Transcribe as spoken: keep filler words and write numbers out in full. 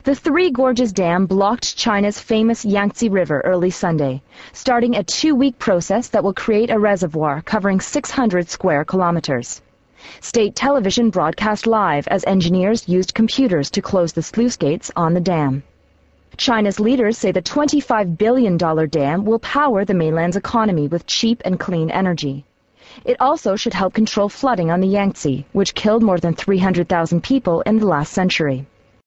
The Three Gorges Dam blocked China's famous Yangtze River early Sunday, starting a two-week process that will create a reservoir covering six hundred square kilometers. State television broadcast live as engineers used computers to close the sluice gates on the dam. China's leaders say the twenty-five billion dollar dam will power the mainland's economy with cheap and clean energy. It also should help control flooding on the Yangtze, which killed more than three hundred thousand people in the last century.